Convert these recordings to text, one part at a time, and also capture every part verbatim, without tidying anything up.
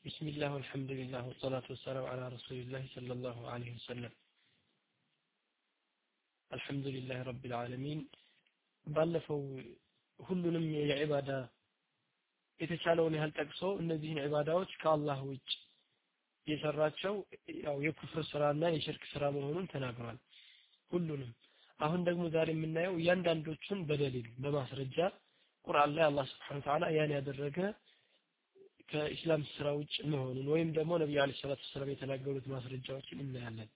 بسم الله والحمد لله والصلاة والسلام على رسول الله صلى الله عليه وسلم الحمد لله رب العالمين ባለፈው ሁሉንም የዒባዳ የተቻለውን ያህል ጠቅሶ እነዚህን ዒባዳዎች ከአላህ ውጭ የሰራቸው ያው የኩፍር ስራና የሽርክ ስራ መሆኑን ተናግሯል ሁሉንም አሁን ደግሞ ዛሬ የምናየው እያንዳንዶቹን በደሊል በማስረጃ ቁርአን ላይ አላህ Subhanahu Wa Ta'ala ያን ያደረገ ከኢስላም ስራ ውጭ መሆኑን ወይም ደግሞ ነብዩ አለይሂ ሰላቱ ሰላም የተናገሩት ማስረጃዎችን እናያለን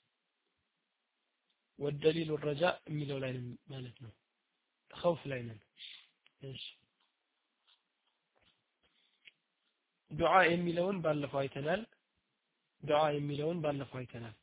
ወደሊሉ ረጃ የሚለው ላይ ማለት ነው خوف ላይ ነን እሺ ዱዓ የሚለውን ባለፈው አይተናል ዱዓ የሚለውን ባለፈው አይተናል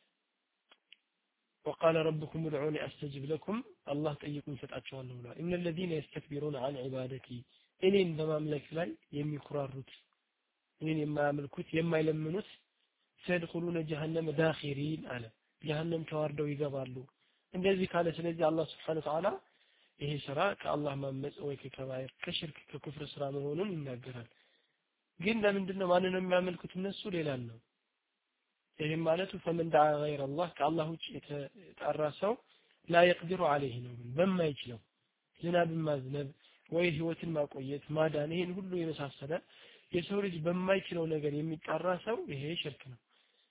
وقال ربكم ادعوني استجب لكم الله ጠይቁኝ ሰጣቸዋለሁ ብሏል ان الذين يستكبرون عن عبادتي እኔን በማምለክ ላይ የሚኩራሩት እኔን የማያመልኩት የማይለምኑት ሰድኹሉነ ጀሃነም ዳኺሪን አለ ጀሃነም ተዋርደው ይገባሉ እንደዚህ ካለ ስለዚህ አላህ Subhanahu Wa Ta'ala ይሄ ስራ ከአላህ ማመጽ ወይ ከከባይር ከሽርክ ከኩፍር ስራ መሆኑን ይናገራል ግን ለምንድነው ማንንም የሚያመልኩት እነሱ ሌላ ነው ይሄ ማለት ፈመን ዳዓ غير الله ከአላህ ውጭ የተጣራ ሰው لا يقدر عليه ነው በማይችለው ዝናብ ማዝነብ ወይ ህይወትን ማቆየት ማዳን ይሄን ሁሉ የመሳሰለ የሰው ልጅ በማይችለው ነገር የሚጣራ ሰው ይሄ ሽርክ ነው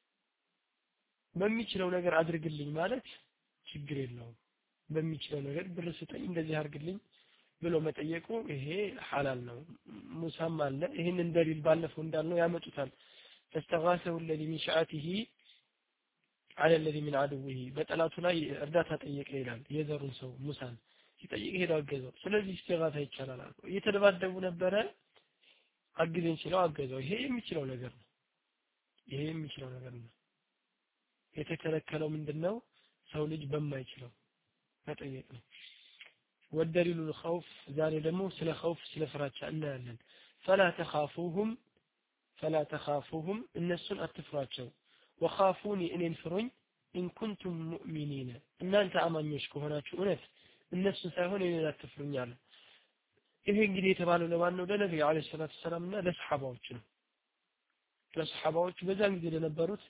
በሚችለው ነገር አድርግልኝ ማለት ችግር የለውም በሚችለው ነገር ብር ስጠኝ እንደዚህ አድርግልኝ ብሎ መጠየቁ ይሄ ሐላል ነው ሙሳም አለ ይሄንን ደሊል ባለፈው እንዳልነው ያመጡታል ተስተጋሰው الذي من شاعته على الذي من عدوه በጠላቱ ላይ እርዳታ ጠየቀ ይላል የዘሩን ሰው ሙሳን ሲጠይቅ ሄዶ አገዘው ስለዚህ ኢስቲጋሳ ይቻላል አልኩ እየተደባደቡ ነበረ አግዘኝ ሲለው አገዘው ይሄ የሚችለው ነገር ነው ይሄ የሚችለው ነገር ነው የተከለከለው ምንድነው ሰው ልጅ በማይችለው መጠየቅ ነው ወደሊሉ الخوف ዛሬ ደግሞ ስለ خوف ስለ ፍራቻ እናያለን فلا تخافوهم فلا تخافوهم እነሱን አትፍሯቸው وخافوني እኔን ፍሩኝ إن كنتم مؤمنين እናንተ አማኞች ከሆናችሁ እውነት እነሱ ሳይሆን እኔን አትፍሩኝ አለ ይሄ እንግዲህ የተባለው ለማን ነው ለነብዩ አለይሂ ሰላቱ ሰላም እና ለሰሃባዎች ነው ለሰሃባዎች በዛን ጊዜ ለነበሩት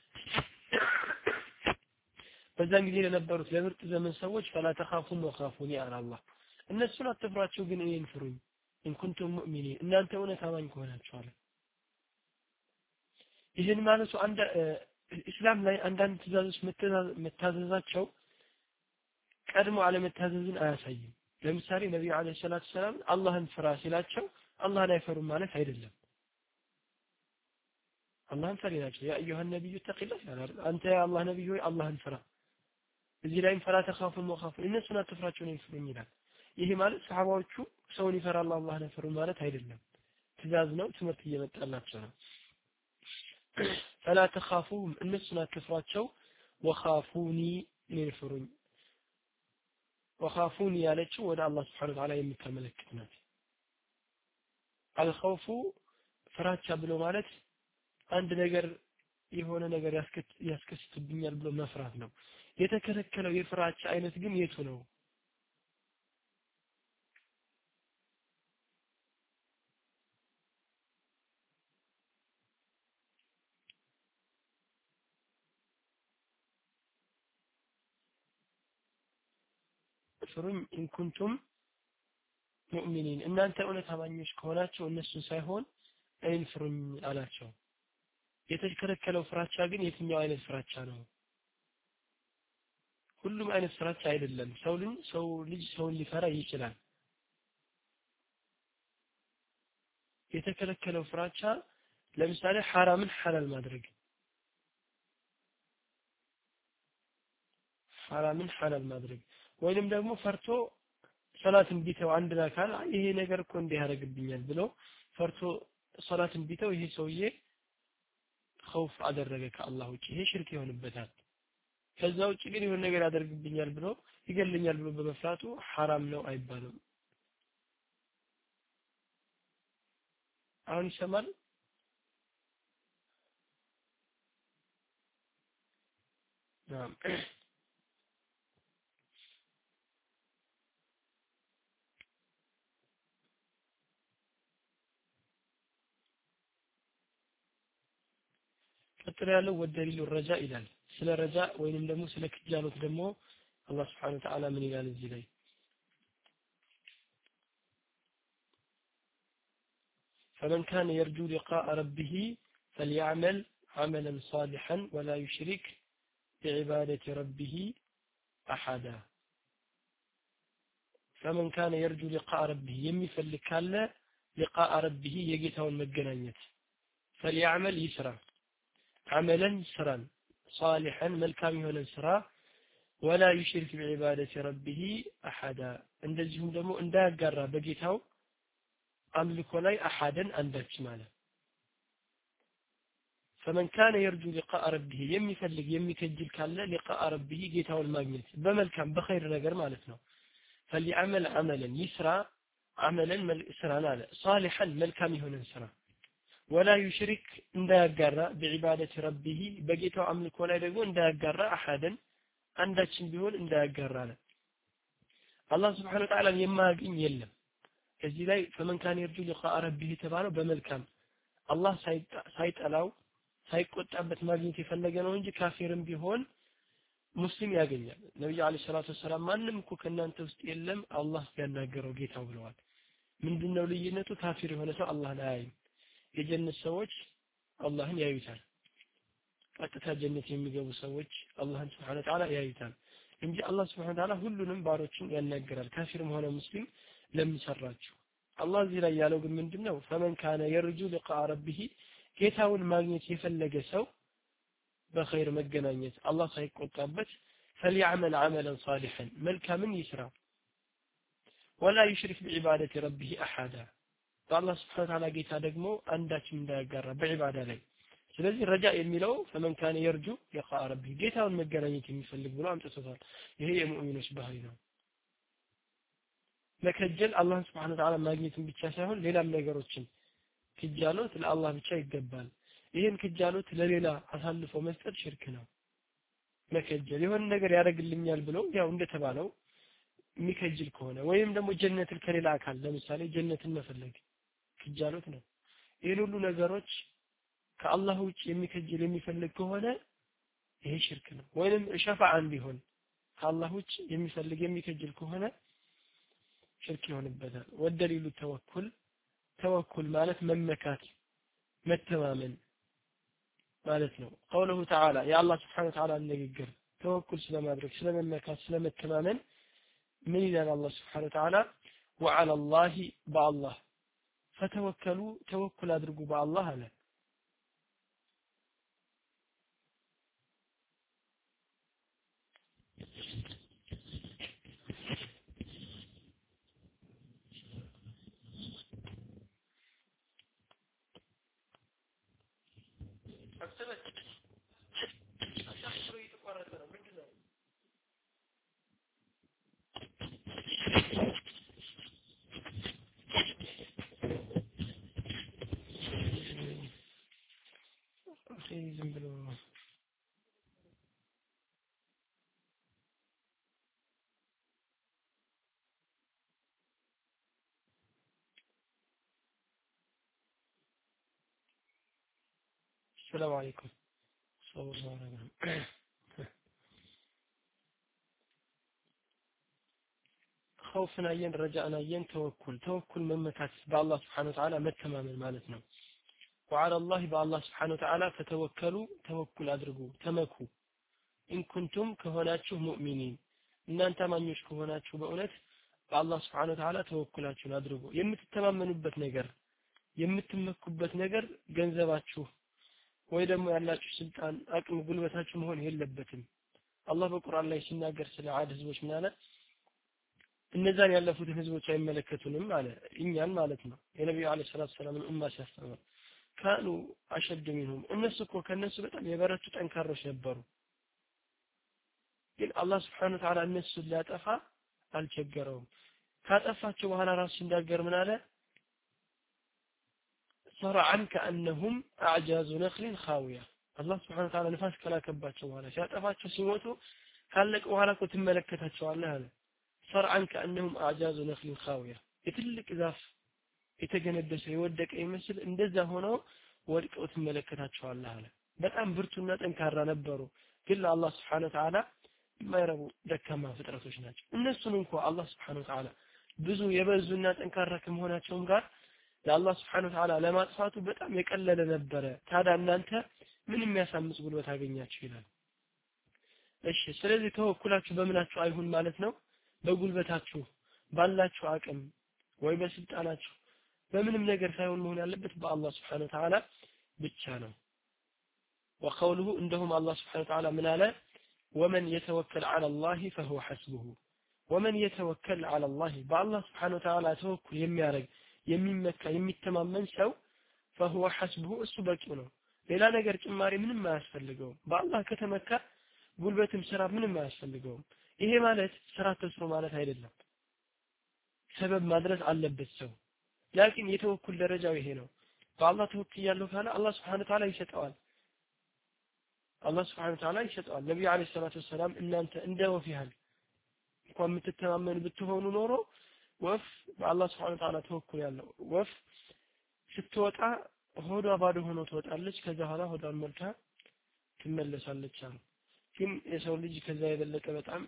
በዛን ጊዜ ለነበሩት ለምርጥ ዘመን ሰዎች فلا تخافون وخافوني على الله እነሱን አትፍሯቸው ግን እኔን ፍሩኝ إن كنتم مؤمنين እናንተ እውነት አማኝ ከሆናችሁ አለ ይሄን ማለት አንድ እስላም ላይ አንዳንድ ትእዛዞች መታዘዛቸው ቀድሞ አለመታዘዝን አያሳይም ለምሳሌ ነብዩ አለይሂ ሰላቱ ሰላም አላህን ፍራ ሲላቸው አላህን አይፈሩም ማለት አይደለም አላህን ፈሪናቸው ያ አዩሃ ነብዩ ተቂላህ ያላል አንተ ያ አላህ ነብዩ ሆይ አላህን ፍራ እዚህ ላይም ፈራ ተኻፉን ወኻፉ እነሱን አትፍራቸው ነው ይፍሩኝ ይላል ይሄ ማለት ሰሃባዎቹ ሰውን ይፈራል አላህን አይፈሩም ማለት አይደለም ትእዛዝ ነው ትምህርት እየመጣላቸው ነው فلا تخافوهم እነሱን አትፍሯቸው وخافوني ይፍሩኝ وخافوني ያለችው ወደ አላህ Subhanahu Wa Ta'ala የሚከመለክት ናት الخوف ፍራቻ ብሎ ማለት አንድ ነገር የሆነ ነገር ያስከስትብኛል ብሎ መፍራት ነው የተከለከለው የፍራቻ አይነት ግን የቱ ነው ፍሩኝ إن كنتم مؤمنين እናንተ እውነት አማኞች ከሆናችሁ እነሱን ሳይሆን እኔን ፍሩኝ አላቸው የተከለከለው ፍራቻ ግን የትኛው አይነት ፍራቻ ነው ሁሉም አይነት ፍራቻ አይደለም ሰው ልጅ ሰው ልጅ ሰውን ሊፈራ ይችላል የተከለከለው ፍራቻ ለምሳሌ ሐራምን ሐላል ማድረግ ሐራምን ሐላል ማድረግ ወይንም ደግሞ ፈርቶ ሶላትን ቢተው አንድ አካል ይሄ ነገር እኮ እንዲህ ያደርግብኛል ብሎ ፈርቶ ሶላትን ቢተው ይሄ ሰውዬ خوف አደረገ ከአላህ ውጪ ይሄ ሽርክ ይሆንበታል ከዛ ውጪ ግን ይሄን ነገር ያደርግብኛል ብሎ ይገልኛል ብሎ በመፍራቱ حرام ነው አይባልም አሁን ይሰማል نعم ቀጥሎ ያለው ወደሊሉ ረጃ ይላል ስለ ረጃ ወይንም ደግሞ ስለ ክጃሎት ደግሞ አላህ Subhanahu Wa Ta'ala ምን ይላል እዚህ ላይ فمن كان يرجو لقاء ربه فليعمل عملا صالحا ولا يشرك بعبادة ربه أحدا فمن كان يرجو لقاء ربه يمفلك كاله لقاء ربه يجيته المجنانية فليعمل يسرا عملا سرا صالحا ملكام يهون سرا ولا يشرك بعبادة ربه أحدا እንደዚሁም ደግሞ እንዳያጋራ በጌታው አምልኮ ላይ አሐደን አንዳች ማለት فمن كان يرجو لقاء ربه የሚፈልግ የሚከጅል ካለ لقاء ربه ጌታውን ማግኘት በመልካም በኸይር ነገር ማለት ነው فليعمل عملا يسرا عملا سرا صالحا ملكام يهون سرا ولا يشرك እንዳያጋራ بعبادة ربه በጌታው አምልኮ ላይ ደግሞ እንዳያጋራ አሐደን አንዳችን ቢሆን እንዳያጋራ ነው አላህ Subhanahu Wa Ta'ala የማያገኝ የለም እዚህ ላይ فمن كان يرجو لقاء ربه ተባለው በመልካም አላህ ሳይጠላው ሳይቆጣበት ማግኘት የፈለገ ነው እንጂ ካፊርም ቢሆን ሙስሊም ያገኛል ነብዩ አለይሂ ሰላቱ ወሰለም ማንንም እኮ ከናንተ ውስጥ የለም አላህ ያናገረው ጌታው ብለዋል ምንድነው ልዩነቱ ካፊር የሆነ ሰው አላህን አያይም የጀነት ሰዎች አላህን ያዩታል ቀጥታ ጀነት የሚገቡ ሰዎች አላህን Subhanahu Wa Ta'ala ያዩታል እንጂ አላህ Subhanahu Wa Ta'ala ሁሉንም ባሮችን ያናገራል ካፊርም ሆነ ሙስሊም ለምሰራችሁ አላህ እዚህ ላይ ያለው ግን ምንድነው فمن كان يرجو لقاء ربه ጌታውን ማግኘት የፈለገ ሰው በኸይር መገናኘት አላህ ሳይቆጣበት فليعمل عملا صالحا መልካምን ይስራ ولا يشرك بعبادة ربه أحدا فالله سبحانه وتعالى ጌታ ደግሞ አንዳችን እንዳያጋራ በዒባዳ ላይ ስለዚህ ረጃ የሚለው فمن كان يرجو لقاء ربه ጌታውን መገናኘት የሚፈልግ ብሎ አምጥቶታል ይሄ የሙእሚኖች ባህሪ ነው መከጀል አላህ Subhanahu Wa Ta'ala ማግኘትን ብቻ ሳይሆን ሌላም ነገሮችን ክጃሎት ለአላህ ብቻ ይገባል ይሄን ክጃሎት ለሌላ አሳልፎ መስጠት ሽርክ ነው መከጀል የሆነ ነገር ያደርግልኛል ብሎ ያው እንደተባለው የሚከጅል ከሆነ ወይም ደግሞ ጀነትን ከሌላ አካል ለምሳሌ ጀነትን መፈለግ ክጃሎት ነው ይሄን ሁሉ ነገሮች ከአላህ ውጭ የሚከጅል የሚፈልግ ከሆነ ይሄ ሽርክ ነው ወይንም ሸፋዓን ቢሆን ከአላህ ውጭ የሚፈልግ የሚከጅል ከሆነ ሽርክ ይሆንበታል ወደሊሉ ተወኩል ተወኩል ማለት መመካት መተማመን ማለት ነው قوله تعالى يا الله سبحانه وتعالى ንግግር ተወኩል ስለማድረግ ስለመመካት ስለመተማመን ምን ይላል አላህ Subhanahu Wa Ta'ala وعلى الله بالله فتوكلوا توكل አድርጉ በአላህ አለ ዝም ብሎ السلام عليكم صور الله خوفنا ين رجعنا ين توكل توكل ممكات بالله سبحانه وتعالى متماما معناتنا وعلى الله بالله سبحانه وتعالى فتوكلوا توكل ادرغوا تمكوا ان كنتم كهوناችሁ ሙእሚኒን እናንተ ማኞች ከሆናችሁ በእውነት በአላህ Subhanahu Wa Ta'ala ተወኩላችሁን አድርጉ የምትተማመኑበት ነገር የምትመኩበት ነገር ገንዘባችሁ ወይ ደግሞ ያላችሁ ስልጣን አቅም ጉልበታችሁ መሆን የለበትም አላህ በቁርአን ላይ ሲናገር ስለ አድ ህዝቦች ምን አለ እነዛን ያለፉትን ህዝቦች አይመለከቱንም አለ እኛን ማለት ነው የነብዩ አለይሂ ሰላቱ ሰላም ኡማ ሲያስተምር ካኑ አሸድ منهم እነሱ እኮ ከነሱ በጣም የበረቱ ጠንካሮች ነበሩ ግን አላህ Subhanahu Wa Ta'ala እነሱን ሊያጠፋ አልቸገረውም ካጠፋቸው በኋላ ራሱ ሲናገር ምን አለ صرعا كأنهم أعجاز نخل خاوية الله سبحانه وتعالى نفاس كلا كباتشو ولا شاطفاتشو سيموتو ካለቀ በኋላ እኮ ትመለከታቸዋለህ አለ صرعا كأنهم أعجاز نخل خاوية የትልቅ ዛፍ የተገነደሰ የወደቀ ይመስል እንደዛ ሆኖ ወድቀው ትመለከታቸዋለህ አለ በጣም ብርቱና ጠንካራ ነበሩ ግን ለአላህ Subhanahu Wa Ta'ala የማይረቡ ደካማ ፍጥረቶች ናቸው እነሱን እንኳን አላህ Subhanahu Wa Ta'ala ብዙ የበዙና ጠንካራ ከመሆናቸውም ጋር ለአላህ Subhanahu Wa Ta'ala ለማጥፋቱ በጣም የቀለለ ነበረ ታዲያ እናንተ ምን የሚያሳምጽ ጉልበት አገኛችሁ ይላል እሺ ስለዚህ ተወኩላችሁ በምናችሁ አይሁን ማለት ነው በጉልበታችሁ ባላችሁ አቅም ወይ በስልጣናችሁ በምንም ነገር ሳይሆን መሆን ያለበት በአላህ Subhanahu Wa Ta'ala ብቻ ነው وقوله عندهم الله سبحانه وتعالى من على ومن يتوكل على الله فهو حسبه ومن يتوكل على الله بالله سبحانه وتعالى توكل የሚያረግ የሚመካ የሚተማመን ሰው فهو حسبه እሱ በቂው ነው ሌላ ነገር ጭማሪ ምንም አያስፈልገውም በአላህ ከተመካ ጉልበትም ስራ ምንም አያስፈልገውም ይሄ ማለት ስራ ተስሮ ማለት አይደለም ሰበብ ማድረስ አለበት ሰው ላኪን የተወኩል ደረጃው ይሄ ነው በአላህ ተወክያለሁ ካለ አላህ Subhanahu Wa Ta'ala ይሰጠዋል አላህ Subhanahu Wa Ta'ala ይሰጠዋል ነብዩ አለይሂ ሰላቱ ወሰለም እናንተ እንደ ወፍ ያህል እንኳን የምትተማመኑ ብትሆኑ ኖሮ ወፍ በአላህ Subhanahu Wa Ta'ala ተወኩል ያለው ወፍ ስትወጣ ሆዷ ባዶ ሆኖ ትወጣለች ከዛ በኋላ ሆዷን ሞልታ ትመለሳለች አሉ ግን የሰው ልጅ ከዛ የበለጠ በጣም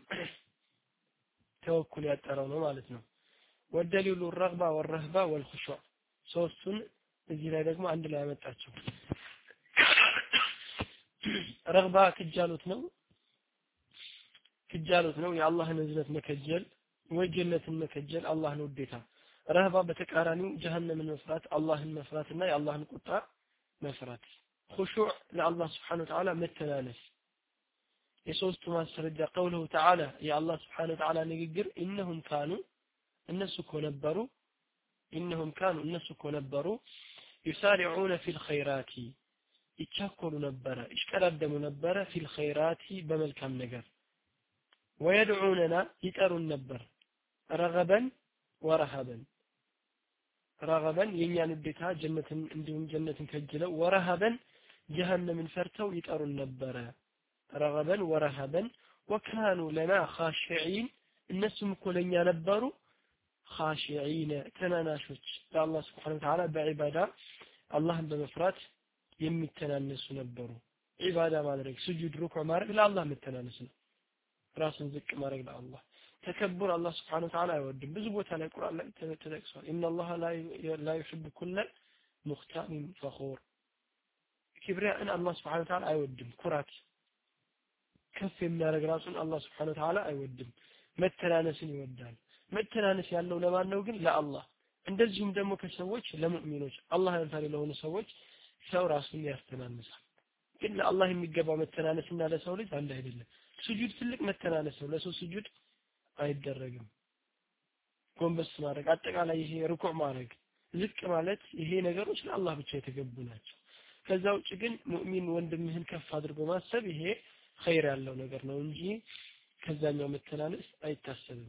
ተወኩል ያጠረው ነው ማለት ነው ወደሊሉ الرغبة والرهبة والخشوع ሶስቱን እዚህ ላይ ደግሞ አንድ ላይ ያመጣቸው ረግባ ክጃሉት ነው ክጃሉት ነው የአላህን እዝነት መከጀል ወይ ጀነትን መከጀል አላህን ውዴታ ረህባ በተቃራኒው ጀሃነምን መፍራት አላህን መፍራትና የአላህን ቁጣ መፍራት خشوع ለአላህ Subhanahu Wa Ta'ala መተናነስ የሶስቱ ማስረጃ قوله تعالى يا الله سبحانه وتعالى ንግግር انهم كانوا እነሱ ከነበሩ انهم كانوا እነሱ ከነበሩ يسارعون في الخيرات ይቻኮሉ ነበረ ይሽቀዳደሙ ነበረ في الخيرات በመልካም ነገር ويدعوننا ይጠሩን ነበር رغبا ورهبا رغبا የኛን ውዴታ ጀነትን እንዲሁም ጀነትን ከጅለው ورهبا جهنምን ፈርተው ይጠሩን ነበረ رغبا ورهبا وكانوا لنا خاشعين እነሱም እኮ ለኛ ነበሩ خاشعين ተናናሾች ለአላህ Subhanahu Wa Ta'ala በዒባዳ አላህን በመፍራት የሚተናነሱ ነበሩ ዒባዳ ማድረግ ስጁድ ሩኩዕ ማድረግ ለአላህ መተናነስ ነው ራስን ዝቅ ማድረግ ለአላህ ተከብር አላህ Subhanahu Wa Ta'ala አይወድም ብዙ ቦታ ላይ ቁርአን ላይ ተጠቅሷል ان الله لا يحب كل مختال فخور كبرياء አላህ Subhanahu Wa Ta'ala አይወድም ኩራት ከፍ የሚያደርግ ራሱን አላህ Subhanahu Wa Ta'ala አይወድም መተናነስን ይወዳል መተናነስ ያለው ለማን ነው ግን ለአላህ እንደዚሁም ደግሞ ከሰዎች ለሙእሚኖች አላህን ፈሪ ለሆኑ ሰዎች ሰው ራሱን ያስተናንሳል ግን ለአላህ የሚገባው መተናነስና ለሰው ልጅ አንድ አይደለም ስጁድ ትልቅ መተናነስ ነው ለሰው ስጁድ አይደረግም ጎንበስ ማድረግ አጠቃላይ ይሄ ሩኩዕ ማድረግ ዝቅ ማለት ይሄ ነገሮች ለአላህ ብቻ የተገቡ ናቸው ከዛ ውጭ ግን ሙእሚን ወንድምህን ከፍ አድርጎ ማሰብ ይሄ ኸይር ያለው ነገር ነው እንጂ ከዛኛው መተናነስ አይታሰብም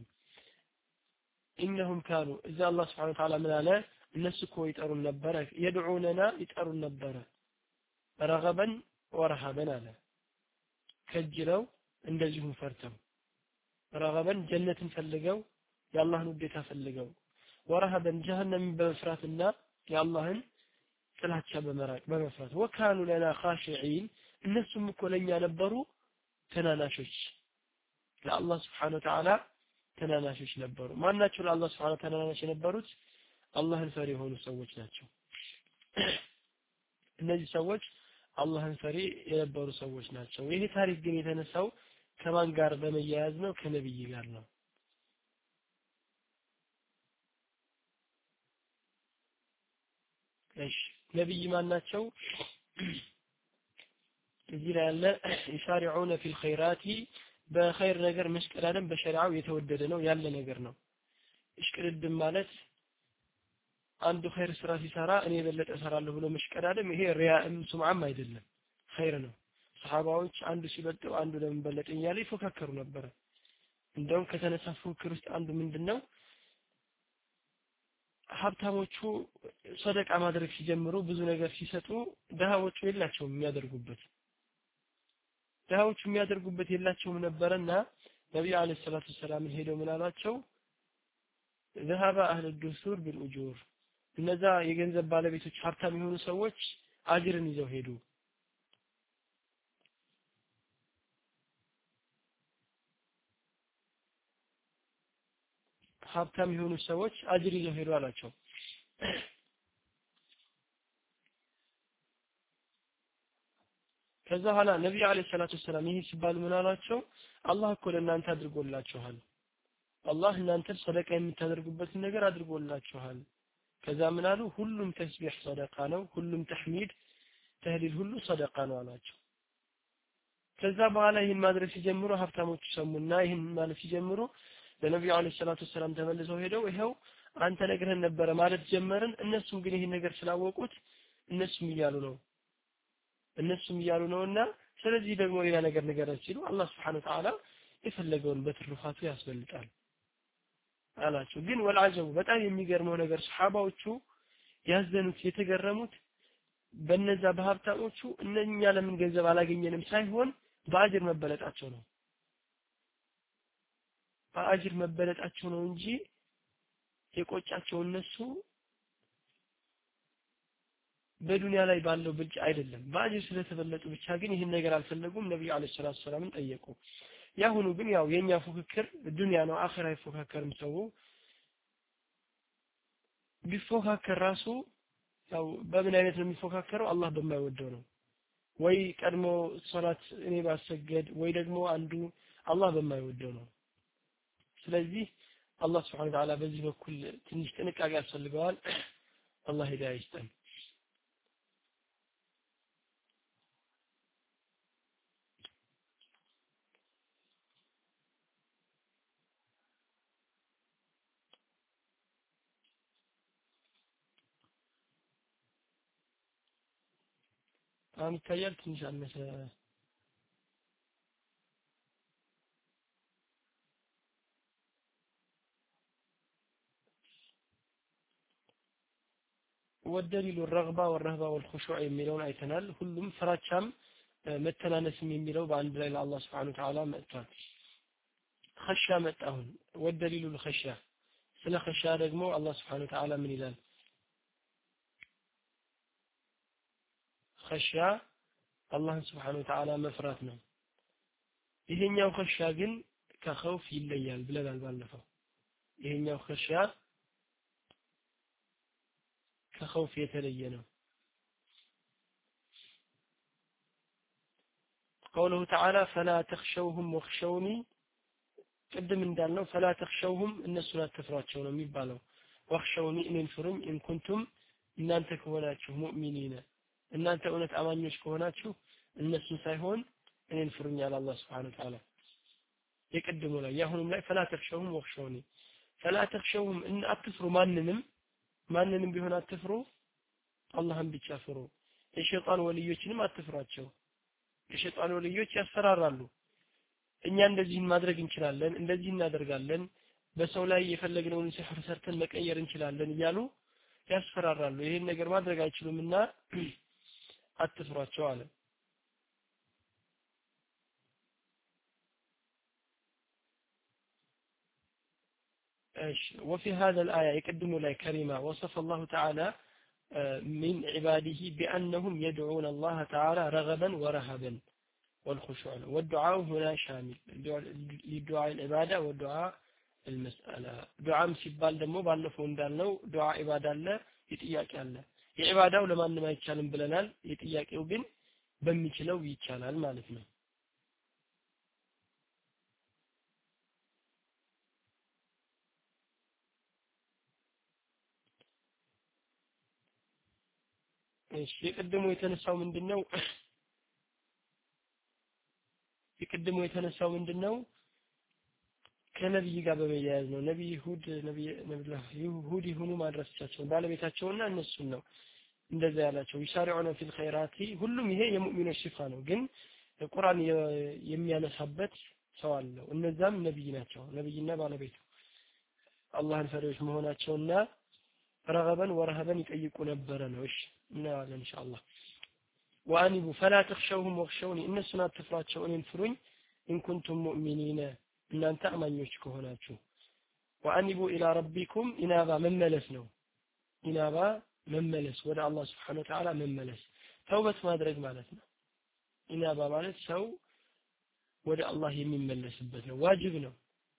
انهم كانوا اذا الله سبحانه وتعالى من على الناس كو يطرون نبره يدعوننا يطرون نبره رغبا ورهبا على كجلو እንደዚሁም ፈርተው ረገበን ጀነትን ፈልገው የአላህን ውዴታ ፈልገው ወረሃበን ጀሃነምን በመፍራትና የአላህን ጥላቻ በመራቅ በመፍራት ወካኑ ለና ኻሺዒን እነሱም እኮ ለኛ ነበሩ ተናናሾች ለአላህ Subhanahu Wa Ta'ala ተናናሾች ነበሩ ማናቸው ለአላህ Subhanahu Wa Ta'ala ተናናሽ የነበሩት አላህን ፈሪ የሆኑ ሰዎች ናቸው እነዚህ ሰዎች አላህን ፈሪ የነበሩ ሰዎች ናቸው ይሄ ታሪክ ግን የተነሳው ከማን ጋር በመያያዝ ነው ከነብይ ጋር ነው እሺ ነብይ ማን ናቸው እዚህ ላይ ያለ ይሻሪዑነ ፊል ኸይራቲ በኸይር ነገር መስቀዳደም በሸሪዓው የተወደደ ነው ያለ ነገር ነው እሽቅድድም ማለት አንዱ ኸይር ስራ ሲሰራ እኔ የበለጠ እሰራለሁ ብሎ መስቀዳደም ይሄ ሪያእም ሱምዓም አይደለም ኸይር ነው ሰሃባዎች አንዱ ሲበልጠው አንዱ ለምን በለጠ እያለ ይፎካከሩ ነበር እንደውም ከተነሳ ፉክክር ውስጥ አንዱ ምንድነው ሀብታሞቹ ሰደቃ ማድረግ ሲጀምሩ ብዙ ነገር ሲሰጡ ደሃዎቹ የላቸውም የሚያደርጉበት ደሃዎቹ የሚያደርጉበት የላቸውም ነበርና ነብዩ አለይሂ ሰላቱ ሰላም ሄደው ምን አሏቸው ذهب اهل الدثور بالاجور እነዛ የገንዘብ ባለቤቶች ሀብታም የሆኑ ሰዎች አጅርን ይዘው ሄዱ ሀብታም የሆኑ ሰዎች አጅር ይዘው ሄዱ አላቸው ከዛ ኋላ ነብዩ አለይሂ ሰላቱ ሰላም ይሄ ሲባል ምን አላቸው አላህ እኮ ለእናንተ አድርጎላችኋል አላህ እናንተ ሰደቃ የምታደርጉበትን ነገር አድርጎላችኋል ከዛ ምን አሉ ሁሉም ተስቢህ ሰደቃ ነው ሁሉም ተህሚድ ተህሊል ሁሉ ሰደቃ ነው አላቸው ከዛ በኋላ ይሄን ማድረግ ሲጀምሩ ሀብታሞቹ ሰሙና ይሄን ማለት ሲጀምሩ ለነብዩ አለይሂ ሰላቱ ሰላም ተመልሰው ሄደው ይሄው አንተ ነግረን ነበር ማለት ጀመርን እነሱም ግን ይሄን ነገር ስላወቁት እነሱም ይያሉ ነው እነሱም ይያሉ ነውና ስለዚህ ደግሞ ሌላ ነገር ንገረን ሲሉ አላህ Subhanahu Wa Ta'ala የፈለገውን በትሩፋቱ ያስበልጣል አላቸው ግን ወልዓጀቡ በጣም የሚገርመው ነገር ሱሐባዎቹ ያዘኑት የተገረሙት በነዛ በሀብታሞቹ እነኛ ለምን ገንዘብ አላገኘንም ሳይሆን በአጅር መበለጣቸው ነው በአጅር መበለጣቸው ነው እንጂ የቆጫቸው እነሱ በዱንያ ላይ ባለው ብልጭ አይደለም በአጅር ስለተበለጡ ብቻ ግን ይሄን ነገር አልፈለጉም ነብዩ አለይሂ ሰላቱ ሰላምን ጠየቁ ያሁኑ ግን ያው የኛ ፉክክር ዱንያ ነው አኺራ ይፎካከርም ሰው ቢፎካከር ራሱ ያው በምን አይነት ነው የሚፎካከረው አላህ በማይወደው ነው ወይ ቀድሞ ሶላት እኔ ባሰገድ ወይ ደግሞ አንዱ አላህ በማይወደው ነው ስለዚህ አላህ Subhanahu Wa Ta'ala በዚህ በኩል ትንሽ ጥንቃቄ ያስፈልገዋል አላህ ሂዳያ ይስጠን አሁን ታያል ትንሽ አነሰ والدليل الرغبة والرهبة والخشوع የሚለውን አይተናል ሁሉም ፍራቻም መተናነስም የሚለው በአንድ ላይ ለአላህ Subhanahu Wa Ta'ala መጥቷል خشية መጣሁን والدليل الخشية ስለ خشية ደግሞ አላህ Subhanahu Wa Ta'ala ምን ይላል خشية አላህ Subhanahu Wa Ta'ala መፍራት ነው ይሄኛው خشية ግን ከخوፍ ይለያል ብለናል ባለፈው ይሄኛው خشية ከخوف የተለየ ነው قوله تعالى فلا تخشوهم واخشوني قدم እንዳልነው فلا تخشوهم እነሱን አትፍሯቸው ነው የሚባለው واخشوني እኔን ፍሩኝ ان كنتم እናንተ ከሆናችሁ ሙእሚኒነ እናንተ እውነት አማኞች ከሆናችሁ እነሱን ሳይሆን እኔን ፍሩኝ አለ አላህ Subhanahu Wa Ta'ala የቀድሞ ላይ ያሁንም ላይ فلا تخشوهم واخشوني فلا تخشوهم ان አትፍሩ ማንንም ማንንም ቢሆን አትፍሩ አላህን ብቻ ፍሩ የሸይጣን ወልዮችንም አትፍሯቸው የሸይጣን ወልዮች ያስፈራራሉ እኛ እንደዚህ ማድረግ እንችላለን እንደዚህ እናደርጋለን በሰው ላይ የፈለግነውን ሲህር ሰርተን መቀየር እንችላለን እያሉ ያስፈራራሉ ይሄን ነገር ማድረግ አይችሉምና አትፍሯቸው አለ ايش وفي هذا الايه يقدم لي كلمه وصف الله تعالى من عباده بانهم يدعون الله تعالى رغبا ورهبا والخشوع والدعاء هنا شامل لدعاء العباده والدعاء المساله دعاء ሲባል ደግሞ ባለፈው እንዳልነው ዱዓ ኢባዳ አለ ይጥያቄ አለ የኢባዳው ለማንም አይቻልም ብለናል የጥያቄው ግን በሚችለው ይቻላል ማለት ነው እሺ የቀደሙ የተነሳው ምንድነው የቀደሙ የተነሳው ምንድነው ከነብይ ጋር በመያያዝ ነው ነብይ ሁድ ነብይ ነብላህ ይሁዲ ሆኑ ማድረሳቸው ባለቤታቸውና እነሱን ነው እንደዛ ያላቸው ይሻሪዑና ፊል ኸይራቲ ሁሉም ይሄ የሙእሚኖች ሲፋ ነው ግን ቁርአን የሚያነሳበት ሰው አለው እነዛም ነብይ ናቸው ነብይና ባለቤቱ አላህን ፈሪዎች መሆናቸውና ረገበን ወረህበን ይጠይቁ ነበር ነው እሺ እናያለን ኢንሻአላህ وانبوا فلا تخشوهم واخشوني እነሱን አትፍሯቸው እኔን ፍሩኝ ان كنتم مؤمنين እናንተ አማኞች ከሆናችሁ وانبوا الى ربكم ኢናባ መመለስ ነው ኢናባ መመለስ ወደ አላህ Subhanahu Wa Ta'ala መመለስ ተውበት ማድረግ ማለት ነው ኢናባ ማለት ሰው ወደ አላህ የሚመለስበት ነው ዋጅብ ነው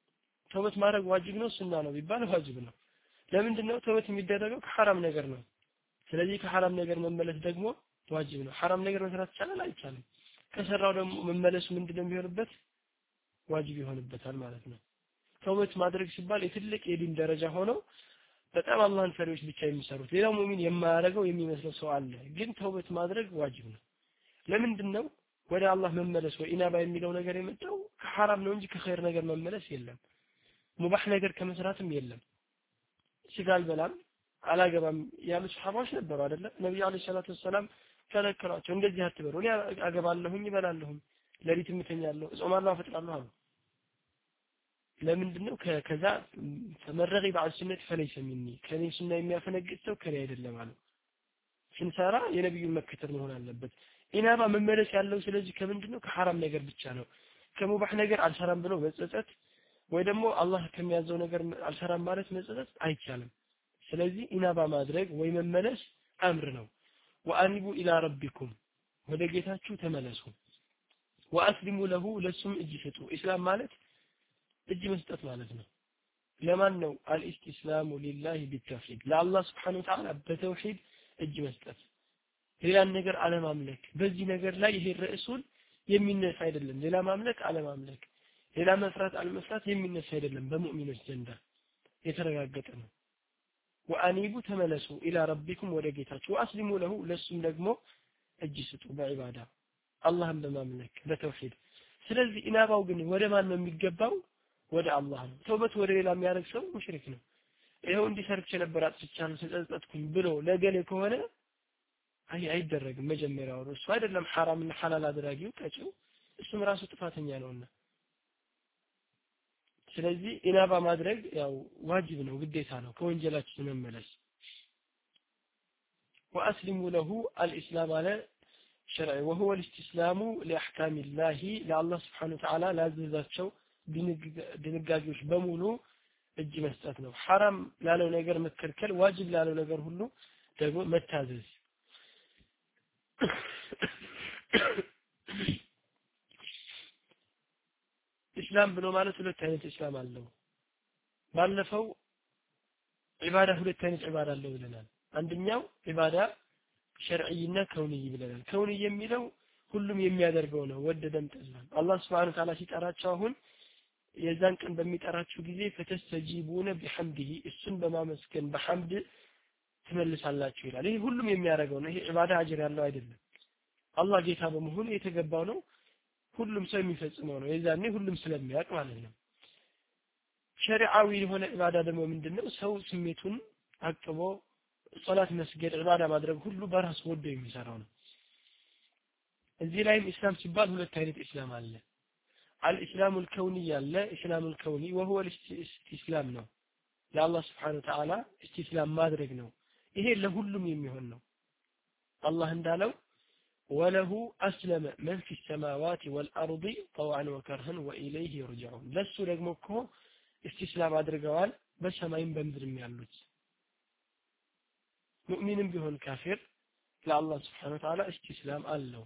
ተውበት ማድረግ ዋጅብ ነው ሱና ነው ቢባል ዋጅብ ነው ለምንድነው ተውበት የሚደረገው ከሐራም ነገር ነው ስለዚህ ከሐራም ነገር መመለስ ደግሞ ዋጅብ ነው ሐራም ነገር መስራት ይቻላል አይቻልም ከሰራው ደግሞ መመለሱ ምንድነው የሚሆንበት ዋጅብ ይሆንበታል ማለት ነው ተውበት ማድረግ ሲባል የትልቅ የዲን ደረጃ ሆኖ በጣም አላህን ፈሪዎች ብቻ የሚሰሩት ሌላው ሙእሚን የማያደርገው የሚመስለው ሰው አለ ግን ተውበት ማድረግ ዋጅብ ነው ለምንድነው ወደ አላህ መመለስ ወይ ኢናባ የሚለው ነገር የመጣው ከሐራም ነው እንጂ ከኸይር ነገር መመለስ የለም ሙባህ ነገር ከመስራትም የለም ሲጋል በላም አላገባም ያሉ ሱሐባዎች ነበሩ አይደለ ነብዩ አለይሂ ሰላቱ ወሰለም ከለከሏቸው እንደዚህ አትበሩ እኔ አገባለሁኝ ይበላለሁኝ ለሊት ምተኛለሁ ጾማለሁ አፈጥራለሁ አሉ ለምንድነው ከዛ ተመረገ ባል ሱነት ፈለይሰ ሚኒ ከኔ ሱና የሚያፈነግጥ ሰው ከኔ አይደለም አሉ ስንሰራ የነብዩን መከተል መሆን አለበት ኢናባ መመለስ ያለው ስለዚህ ከምንድነው ከሐራም ነገር ብቻ ነው ከሙባህ ነገር አልሰራም ብሎ መጸጸት ወይ ደግሞ አላህ ከሚያዘው ነገር አልሰራም ማለት መጸጸት አይቻልም ስለዚህ ኢናባ ማድረግ ወይ መመለስ አምር ነው ወአኒቡ ኢላ ረቢኩም ወደ ጌታችሁ ተመለሱ ወአስሊሙ ለሁ ለሱም እጅ ስጡ ኢስላም ማለት እጅ መስጠት ማለት ነው ለማን ነው አልኢስቲስላሙ ሊላሂ ቢተውሂድ ለአላህ Subhanahu Wa Ta'ala በተውሂድ እጅ መስጠት ሌላን ነገር አለማምለክ በዚህ ነገር ላይ ይሄ ርዕሱን የሚነሳ አይደለም ሌላ ማምለክ አለማምለክ ሌላ መስራት አለመስራት የሚነሳ አይደለም በሙእሚኖች ዘንድ የተረጋገጠ ነው ወአኒቡ ተመለሱ ኢላ ረቢኩም ወደ ጌታችሁ ወአስሊሙ ለሁ ለሱም ደግሞ እጅ ስጡ በዒባዳ አላህን በማምለክ በተውሂድ ስለዚህ ኢናባው ግን ወደ ማን ነው የሚገባው ወደ አላህ ነው ተውበት ወደ ሌላ የሚያደርግ ሰው ሙሽሪክ ነው ይሄው እንዲሰርች ነበር አጥፍቻለሁ ተጸጸትኩኝ ብሎ ለገሌ ከሆነ አይ አይደረግም መጀመሪያው እሱ አይደለም حرام እና ሐላል አድራጊው ቀጭው እሱም ራሱ ጥፋተኛ ነውና ስለዚህ ኢናባ ማድረግ ያው ዋጅብ ነው ግዴታ ነው ከወንጀላችን መመለስ واسلموا له الاسلام على شرع وهو الاستسلام لاحكام الله لله سبحانه وتعالى ላዘዛቸው ድንጋጌዎች በሙሉ እጅ መስጠት ነው حرام ላለው ነገር መከልከል ዋጅብ ላለው ነገር ሁሉ ደግሞ መታዘዝ ኢስላም ብሎ ማለት ሁለት አይነት ኢስላም አለው ባለፈው ኢባዳ ሁለት አይነት ኢባዳ አለው ብለናል አንደኛው ኢባዳ ሸርዒና ከውንይ ብለናል ከውንይ የሚለው ሁሉም የሚያደርገው ነው ወደደም ጠላም አላህ Subhanahu Wa Ta'ala ሲጠራቸው አሁን የዛን ቀን በሚጠራችሁ ጊዜ ፈተስተጂቡነ ቢሐምዲሂ እሱን በማመስገን በሐምድ ትመልሳላችሁ ይላል ይሄ ሁሉም የሚያደርገው ነው ይሄ ኢባዳ አጅር ያለው አይደለም አላህ ጌታ በመሆኑ የተገባው ነው ሁሉም ሰው የሚፈጽመው ነው የዛኔ ሁሉም ስለሚያውቅ ማለት ነው ሸሪዓዊ የሆነ ኢባዳ ደግሞ ምንድነው ሰው ስሜቱን አቅቦ ሶላት መስገድ ኢባዳ ማድረግ ሁሉ በራስ ወዶ የሚሰራው ነው እዚህ ላይም ኢስላም ሲባል ሁለት አይነት ኢስላም አለ الاسلام الكوني ያለ اسلام الكوني وهو الاستسلام ነው ለአላህ Subhanahu Wa Ta'ala استسلام ማድረግ ነው ይሄ ለሁሉም የሚሆን ነው አላህ እንዳለው وله أسلم من في السماوات والأرض طوعا وكرها وإليه يرجعون ለሱ ደግሞ እኮ استسلام አድርገዋል በሰማይም በምድርም ያሉት ሙእሚንም ቢሆን ካፊር ለአላህ Subhanahu Wa Ta'ala استسلام አለው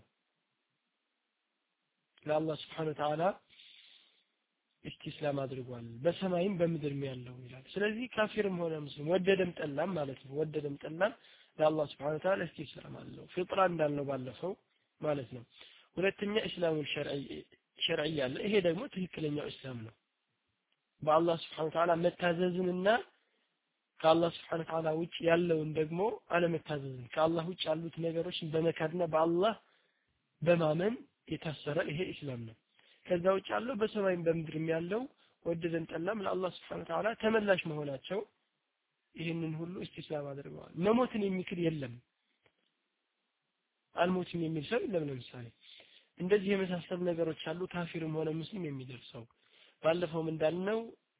ለአላህ Subhanahu Wa Ta'ala استسلام አድርጓል በሰማይም በምድርም ያለው ይላል ስለዚህ ካፊርም ሆነ ሙስሊም ወደደም ጠላም ማለት ነው ወደደም ጠላም ለአላህ Subhanahu Wa Ta'ala استسلام አለው ፍጥራ እንዳልነው ባለፈው ማለት ነው ሁለተኛ እስላሙል ሸርዒ ሸርዒ ያለ ይሄ ደግሞ ትክክለኛው እስላም ነው በአላህ Subhanahu Wa Ta'ala መታዘዝንና ከአላህ Subhanahu Wa Ta'ala ውጭ ያለውን ደግሞ አለመታዘዝን ከአላህ ውጭ ያሉት ነገሮችን በመካድና በአላህ በማመን የታሰረ ይሄ እስላም ነው ከዛ ውጭ ያለው በሰማይም በምድርም ያለው ወደደን ጠላም ለአላህ Subhanahu Wa Ta'ala ተመላሽ መሆናቸው ይሄንን ሁሉ እስቲስላም አድርገዋል መሞትን የሚክድ የለም አልሞትም የሚል ሰው የለም ለምሳሌ እንደዚህ የመሳሰሉ ነገሮች አሉ ካፊርም ሆነ ሙስሊም የሚደርሰው ባለፈው እንዳልነው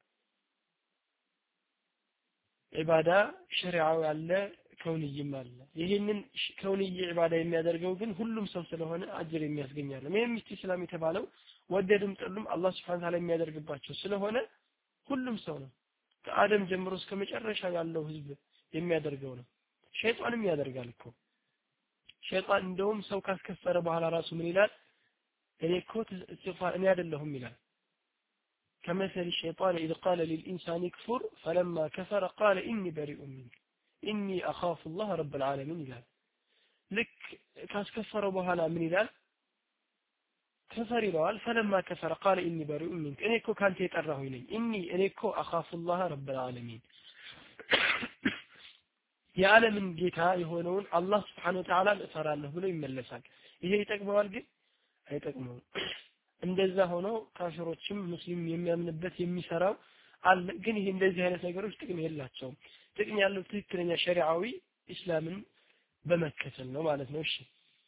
ኢባዳ ሸሪዓው ያለ ከውንይም አለ ይሄንን ከውንይ ኢባዳ የሚያደርገው ግን ሁሉም ሰው ስለሆነ አጅር የሚያስገኛል ምንም እስቲስላም የተባለው ወደድም ጠሉም አላህ Subhanahu Wa Ta'ala የሚያደርግባቸው ስለሆነ ሁሉም ሰው ነው ከአደም ጀምሮ እስከ መጨረሻ ያለው ህዝብ የሚያደርገው ነው ሸይጣንም ያደርጋል እኮ ሸይጣን እንደውም ሰው ካስከፈረ በኋላ ራሱ ምን ይላል እኔ እኮ እስትግፋር እኔ አይደለሁም ይላል كمثل الشيطان إذ قال للإنسان كفر فلما كفر قال إني بريء منك إني أخاف الله رب العالمين ይላል ልክ ካስከፈረው በኋላ ምን ይላል كفر ይለዋል فلما كفر قال إني بريء منك እኔ እኮ ካንተ የጠራሁኝ ነኝ إني እኔ እኮ أخاف الله رب العالمين የዓለምን ጌታ የሆነውን አላህ Subhanahu Wa Ta'ala እፈራለሁ ብሎ ይመለሳል ይሄ ይጠቅመዋል ግን አይጠቅመውም እንደዛ ሆኖ ካፊሮችም ሙስሊም የሚያምንበት የሚሰራው አለ ግን ይሄ እንደዚህ አይነት ነገሮች ጥቅም የላቸውም ጥቅም ያለው ትክክለኛ ሸሪዓዊ እስላምን በመከተል ነው ማለት ነው እሺ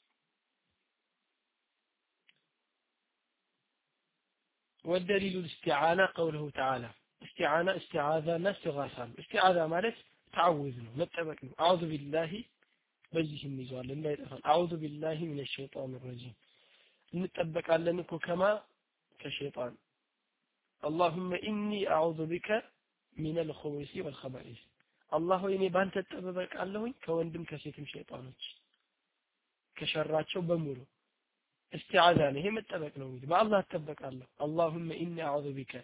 والدليل الاستعانة قوله تعالى استعانة استعاذة استغاثة استعاذة ማለት تعوذ ነው መጠበቅ ነው أعوذ بالله በዚህ እንይዟል እንዳይጠፋ أعوذ بالله من الشيطان الرجيم እንጠበቃለን እኮ ከማ ከሸይጣን اللهم إني أعوذ بك من الخبث والخبائث الله እኔ ባንተ ተጠበቃለሁኝ ከወንድም ከሴትም ሸይጣኖች ከሸራቸው በሙሉ استعاذة ነው ይሄ መጠበቅ ነው እንግዲህ በአላህ ተጠበቃለሁ اللهم إني أعوذ بك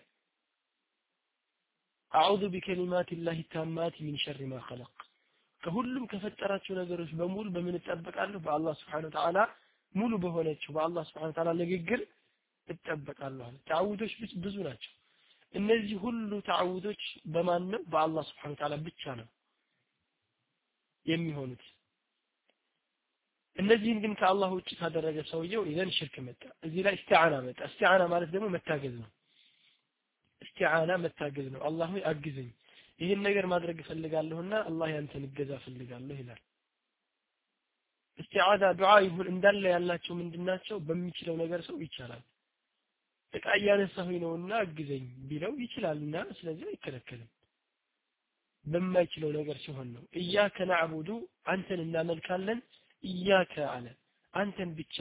أعوذ بكلمات الله التامات من شر ما خلق ከሁሉም ከፈጠራቸው ነገሮች በሙሉ በምን ተጠበቃለሁ በአላህ Subhanahu Wa Ta'ala ሙሉ በሆነችው በአላህ Subhanahu Wa Ta'ala ንግግር እጠበቃለሁ አለ ተዓውዶች ብዙ ናቸው እነዚህ ሁሉ ተዓውዶች በማን ነው በአላህ Subhanahu Wa Ta'ala ብቻ ነው የሚሆኑት እነዚህን ግን ከአላህ ውጭ ካደረገ ሰውየው ይዘን ሽርክ መጣ እዚህ ላይ استعانة መጣ استعانة ማለት ደግሞ መታገዝ ነው استعانة መታገዝ ነው አላህ ሆይ አግዘኝ ይሄን ነገር ማድረግ ፈልጋለሁና አላህ ያንተን እገዛ ፈልጋለሁ ይላል استعاذة ዱዓ ይሁን እንዳለ ያላቸው ምንድናቸው በሚችለው ነገር ሰው ይቻላል እቃ ያነሳሁኝ ነውና አግዘኝ ቢለው ይችላልና ስለዚህ አይከለከልም በማይችለው ነገር ሲሆን ነው ኢያከ ነዕቡዱ አንተን እናመልካለን ኢያከ አለ አንተን ብቻ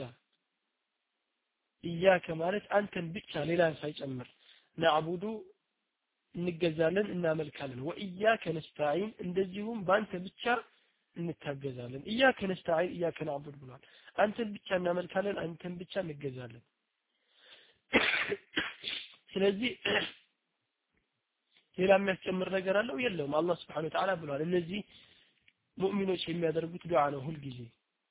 ኢያከ ማለት አንተን ብቻ ሌላን ሳይጨምር ነዕቡዱ እንገዛለን እናመልካለን ወኢያከ ነስተዒን እንደዚሁም ባንተ ብቻ እንታገዛለን ኢያከ ነስተዒን ኢያከ ነዕቡድ ብሏል አንተን ብቻ እናመልካለን አንተን ብቻ እንገዛለን ስለዚህ ሌላ የሚያስጨምር ነገር አለው የለውም አላህ Subhanahu Wa Ta'ala ብሏል እነዚህ ሙእሚኖች የሚያደርጉት ዱዓ ነው ሁሉ ጊዜ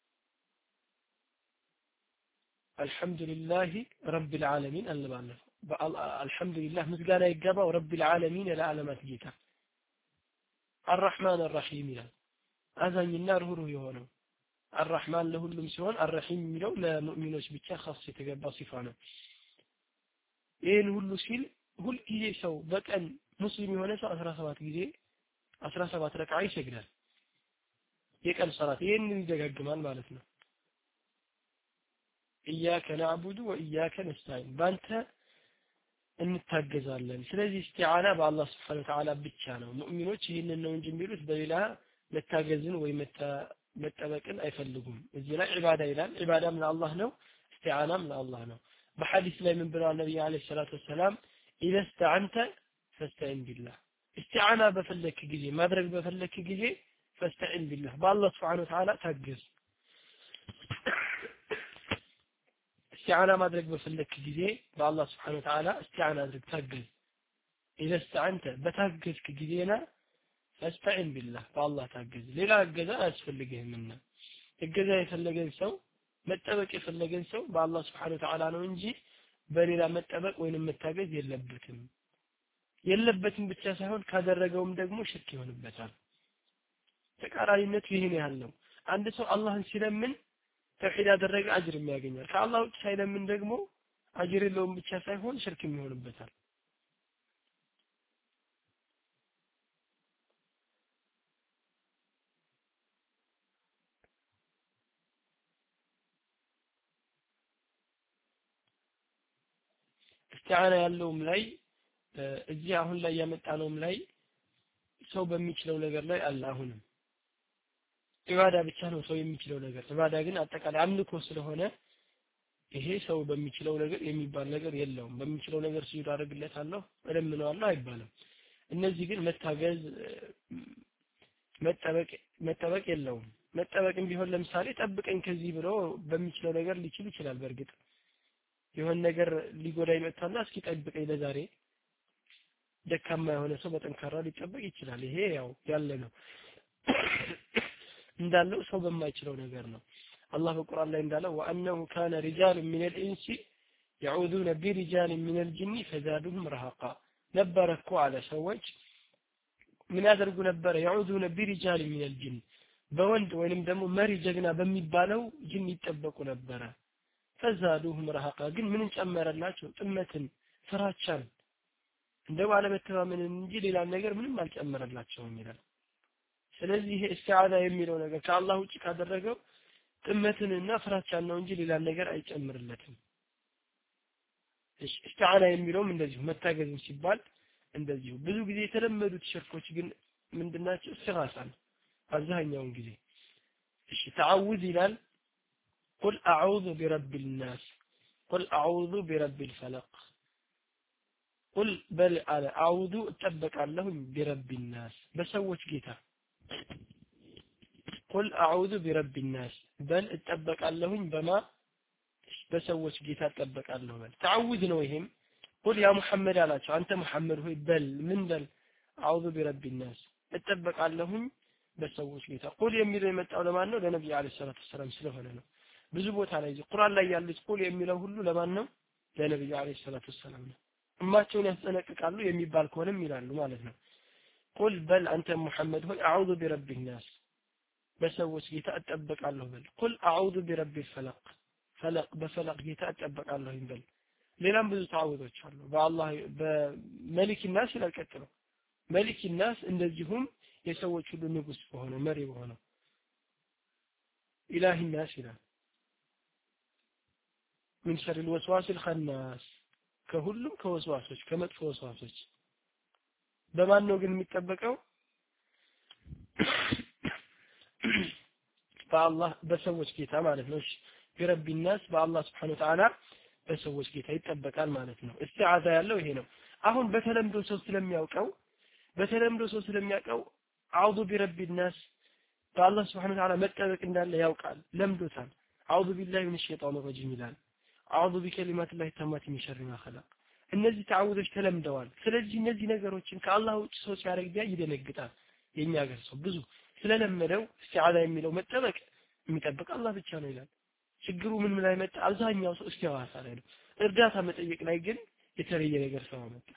አልহামዱሊላሂ ረቢል ዓለሚን አልባለፈ አልহামዱሊላህ ምስጋና ይገባው ረቢል ዓለሚን ለዓለማት ጌታ الرحمن الرحيم ይላል አዛኝና ርህሩህ የሆነው الرحمن ለሁሉም ሲሆን الرحيم የሚለው ለሙእሚኖች ብቻ خاص የተገባ ሲፋ ነው ይሄን ሁሉ ሲል ሁሉ ጊዜ ሰው በቀን ሙስሊም የሆነ ሰው አስራ ሰባት ጊዜ አስራ ሰባት ረካዓ ይሰግዳል የቀን ሶላት ይሄን ይደጋግማል ማለት ነው ኢያከ ነዕቡዱ ወኢያከ ነስተዒን ባንተ እንታገዛለን ስለዚህ እስቲዓና በአላህ Subhanahu Wa Ta'ala ብቻ ነው ሙእሚኖች ይሄንን ነው እንጂ የሚሉት በሌላ መታገዝን ወይ መጠበቅን አይፈልጉም እዚህ ላይ ዒባዳ ይላል ዒባዳም ለአላህ ነው እስቲዓናም ለአላህ ነው በሐዲስ ላይ ምን ብለዋል ነብዩ አለይሂ ሰላቱ ወሰለም إذا استعنت فاستعن بالله استعانة بفلك ጊዜ ማድረግ በፈለክ ጊዜ فاستعن بالله بالله سبحانه وتعالى ታገዝ استعانة ማድረግ በፈለክ ጊዜ بالله سبحانه وتعالى استعانة አድርግ ታገዝ إذا استعنت በታገዝክ ጊዜና فاستعن بالله بالله ታገዝ ሌላ እገዛ አያስፈልግህምና እገዛ የፈለገን ሰው መጠበቅ የፈለገን ሰው بالله سبحانه وتعالى ነው እንጂ በሌላ መጠበቅ ወይንም መታገዝ የለበትም የለበትም ብቻ ሳይሆን ካደረገውም ደግሞ ሽርክ ይሆንበታል ተቃራኒነቱ ይሄን ያህል ነው አንድ ሰው አላህን ሲለምን ተውሂድ ያደረገ አጅር የሚያገኛል ከአላህ ውጭ ሳይለምን ደግሞ አጅር የለውም ብቻ ሳይሆን ሽርክ ይሆንበታል استعانة ያለውም ላይ እዚህ አሁን ላይ ያመጣነውም ላይ ሰው በሚችለው ነገር ላይ አለ አሁንም ኢባዳ ብቻ ነው ሰው የሚችለው ነገር ኢባዳ ግን አጠቃላይ አምልኮ ስለሆነ ይሄ ሰው በሚችለው ነገር የሚባል ነገር የለውም በሚችለው ነገር ሲዩድ አደርግለታለሁ እለምነዋለሁ አይባልም እነዚህ ግን መታገዝ መጠበቅ መጠበቅ የለውም መጠበቅም ቢሆን ለምሳሌ ጠብቀኝ ከዚህ ብሎ በሚችለው ነገር ሊችል ይችላል በርግጥ የሆነ ነገር ሊጎዳይ መጣና እስኪ ጠብቀኝ ለዛሬ ደካማ የሆነ ሰው በጠንካራ ሊጠበቅ ይችላል ይሄ ያው ያለ ነው እንዳለው ሰው በማይችለው ነገር ነው አላህ በቁርአን ላይ እንዳለው ወአንሁ ካነ ሪጃል ሚን الانس يعوذون برجال من الجن فزادوهم رهقا ነበረኩ አለ ሰዎች ምን ያደርጉ ነበር يعوذون برجال من الجن በወንድ ወይንም ደግሞ መሪ ጀግና በሚባለው ጅን ይጠበቁ ነበር فزادوهم رهقا ግን ምን ጨመረላቸው ጥመትን ፍራቻን እንደው አለመተማመን እንጂ ሌላ ነገር ምንም አልጨመረላቸውም ይላል ስለዚህ ይሄ ኢስቲዓዛ የሚለው ነገር ከአላህ ውጪ ካደረገው ጥመትንና ፍራቻን ነው እንጂ ሌላ ነገር አይጨምርለትም እሺ ኢስቲዓዛ የሚለውም እንደዚሁ መታገዝም ሲባል እንደዚሁ ብዙ ጊዜ የተለመዱት ሽርኮች ግን ምንድናቸው ኢስቲጋሳ አብዛኛውን ጊዜ እሺ ተዓውዝ ይላል قل اعوذ برب الناس قل اعوذ برب الفلق قل بل على اعوذ اتبقالله برب الناس بسوች ጌታ قل اعوذ برب الناس بل اتبقالله بما በሰዎች ጌታ اتبقالله بل تعوذ ነው ይሄም قل يا محمد አላቸው አንተ መሐመድ ሆይ በል ምን በል اعوذ برب الناس اتبقالله በሰዎች ጌታ قل የሚለው የመጣው ለማን ነው ለነብዩ አለይሂ ሰላቱ ሰላም ስለሆነ ነው ብዙ ቦታ ላይ ቁርአን ላይ ያሉት ቁል የሚለው ሁሉ ለማን ነው ለነብዩ አለይሂ ሰላቱ ሰላም ነው እማቸውን ያስጠነቅቃሉ የሚባል ከሆነም ይላሉ ማለት ነው قل بل انت محمد هو اعوذ برب الناس በሰዎች ጌታ እጠበቃለሁ በል قل اعوذ برب الفلق فلق በፈለቅ ጌታ እጠበቃለሁ በል ሌላም ብዙ ተዓውዞች አሉ በአላህ በመሊክ الناس ይላልቀጥለው መሊክ الناس እንደዚሁም የሰዎች ሁሉ ንጉስ በሆነ መሪ በሆነ ኢላሂ الناس ይላል من شر الوسواس الخناس ከሁሉም ከወስዋሶች ከመጥፎ ወስዋሶች በማን ነው ግን የሚጠበቀው በአላህ በሰዎች ጌታ ማለት ነው እሺ برب الناس በአላህ Subhanahu Wa Ta'ala በሰዎች ጌታ ይጠበቃል ማለት ነው ኢስቲዓዛ ያለው ይሄ ነው አሁን በተለምዶ ሰው ስለሚያውቀው በተለምዶ ሰው ስለሚያውቀው አዑዙ برب الناس በአላህ Subhanahu Wa Ta'ala መጠበቅ እንዳለ ያውቃል ለምዶታል አዑዙ ቢላሂ ሚነሽ ሸይጣኒ ረጂም ይላል አዑዙ ቢከሊማት ላሂ ተማቲ ሚን ሸሪ ማ ኸለቅ እነዚህ ተዓውዞች ተለምደዋል ስለዚህ እነዚህ ነገሮችን ከአላህ ውጭ ሰው ሲያደርግ ቢያ ይደነግጣል የኛ ሀገር ሰው ብዙ ስለለመደው ኢስቲዓዛ የሚለው መጠበቅ የሚጠብቅ አላህ ብቻ ነው ይላል ችግሩ ምን ምን ላይ መጣ አብዛኛው ሰው ኢስቲዓዛ ላይ ነው እርዳታ መጠየቅ ላይ ግን የተለየ ነገር ሰው መጣ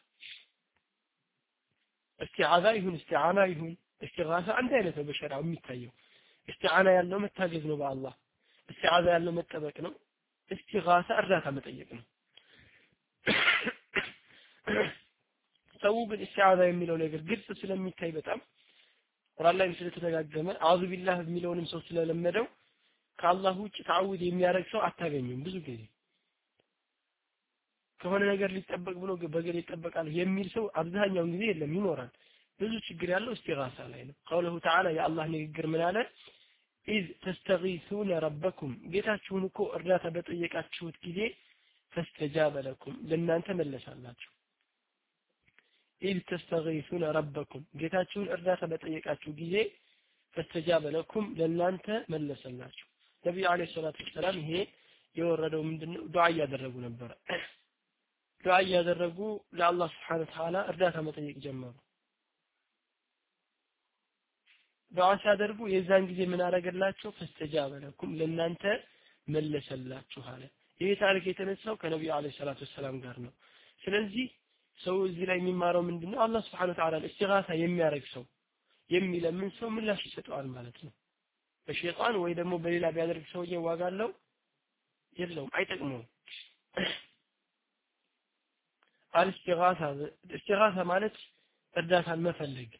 ኢስቲዓዛ ይሁን ኢስቲዓና ይሁን ኢስቲጋሳ አንድ አይነት ነው በሸሪዓው የሚታየው ኢስቲዓና ያለው መታገዝ ነው በአላህ ኢስቲዓዛ ያለው መጠበቅ ነው ኢስቲጋሳ እርዳታ መጠየቅ ነው ሰው ግን ኢስቲዓዛ የሚለው ነገር ግልጽ ስለሚታይ በጣም ቁርአን ላይ ስለተደጋገመ አዑዙ ቢላህ የሚለውንም ሰው ስለለመደው ከአላህ ውጭ ተዓውዝ የሚያደርግ ሰው አታገኙም ብዙ ጊዜ ከሆነ ነገር ሊጠበቅ ብሎ በገል ይጠበቃል የሚል ሰው አብዛኛውን ጊዜ የለም ይኖራል ብዙ ችግር ያለው ኢስቲጋሳ ላይ ነው قوله تعالى يا الله ንግግር ምን አለ إذ تستغيثون ربكم ጌታችሁን እኮ እርዳታ በጠየቃችሁት ጊዜ فاستجاب لكم ለእናንተ መለሰላችሁ إذ تستغيثون ربكم ጌታችሁን እርዳታ በጠየቃችሁ ጊዜ فاستجاب لكم ለእናንተ መለሰላችሁ ነብዩ አለይሂ ሰላቱ ሰላም ይሄ የወረደው ምንድነው ዱዓ ያደረጉ ነበር ዱዓ ያደረጉ ለአላህ Subhanahu Wa Ta'ala እርዳታ መጠየቅ ጀመሩ ዱዓ ሲያደርጉ የዛን ጊዜ ምን አረጋላችሁ فاستجاب لكم ለእናንተ መለሰላችሁ አለ ይሄ ታሪክ የተነሳው ከነብዩ አለይሂ ሰላቱ ሰላም ጋር ነው ስለዚህ ሰው እዚህ ላይ የሚማረው ምንድነው አላህ Subhanahu Wa Ta'ala ኢስቲጋሳ የሚያረግ ሰው የሚለምን ሰው ምላሽ ይሰጠዋል ማለት ነው በሸይጣን ወይ ደግሞ በሌላ ቢያደርግ ሰው ይዋጋለው የለውም አይጠቅመውም አልስቲጋሳ ኢስቲጋሳ ማለት እርዳታን መፈለግ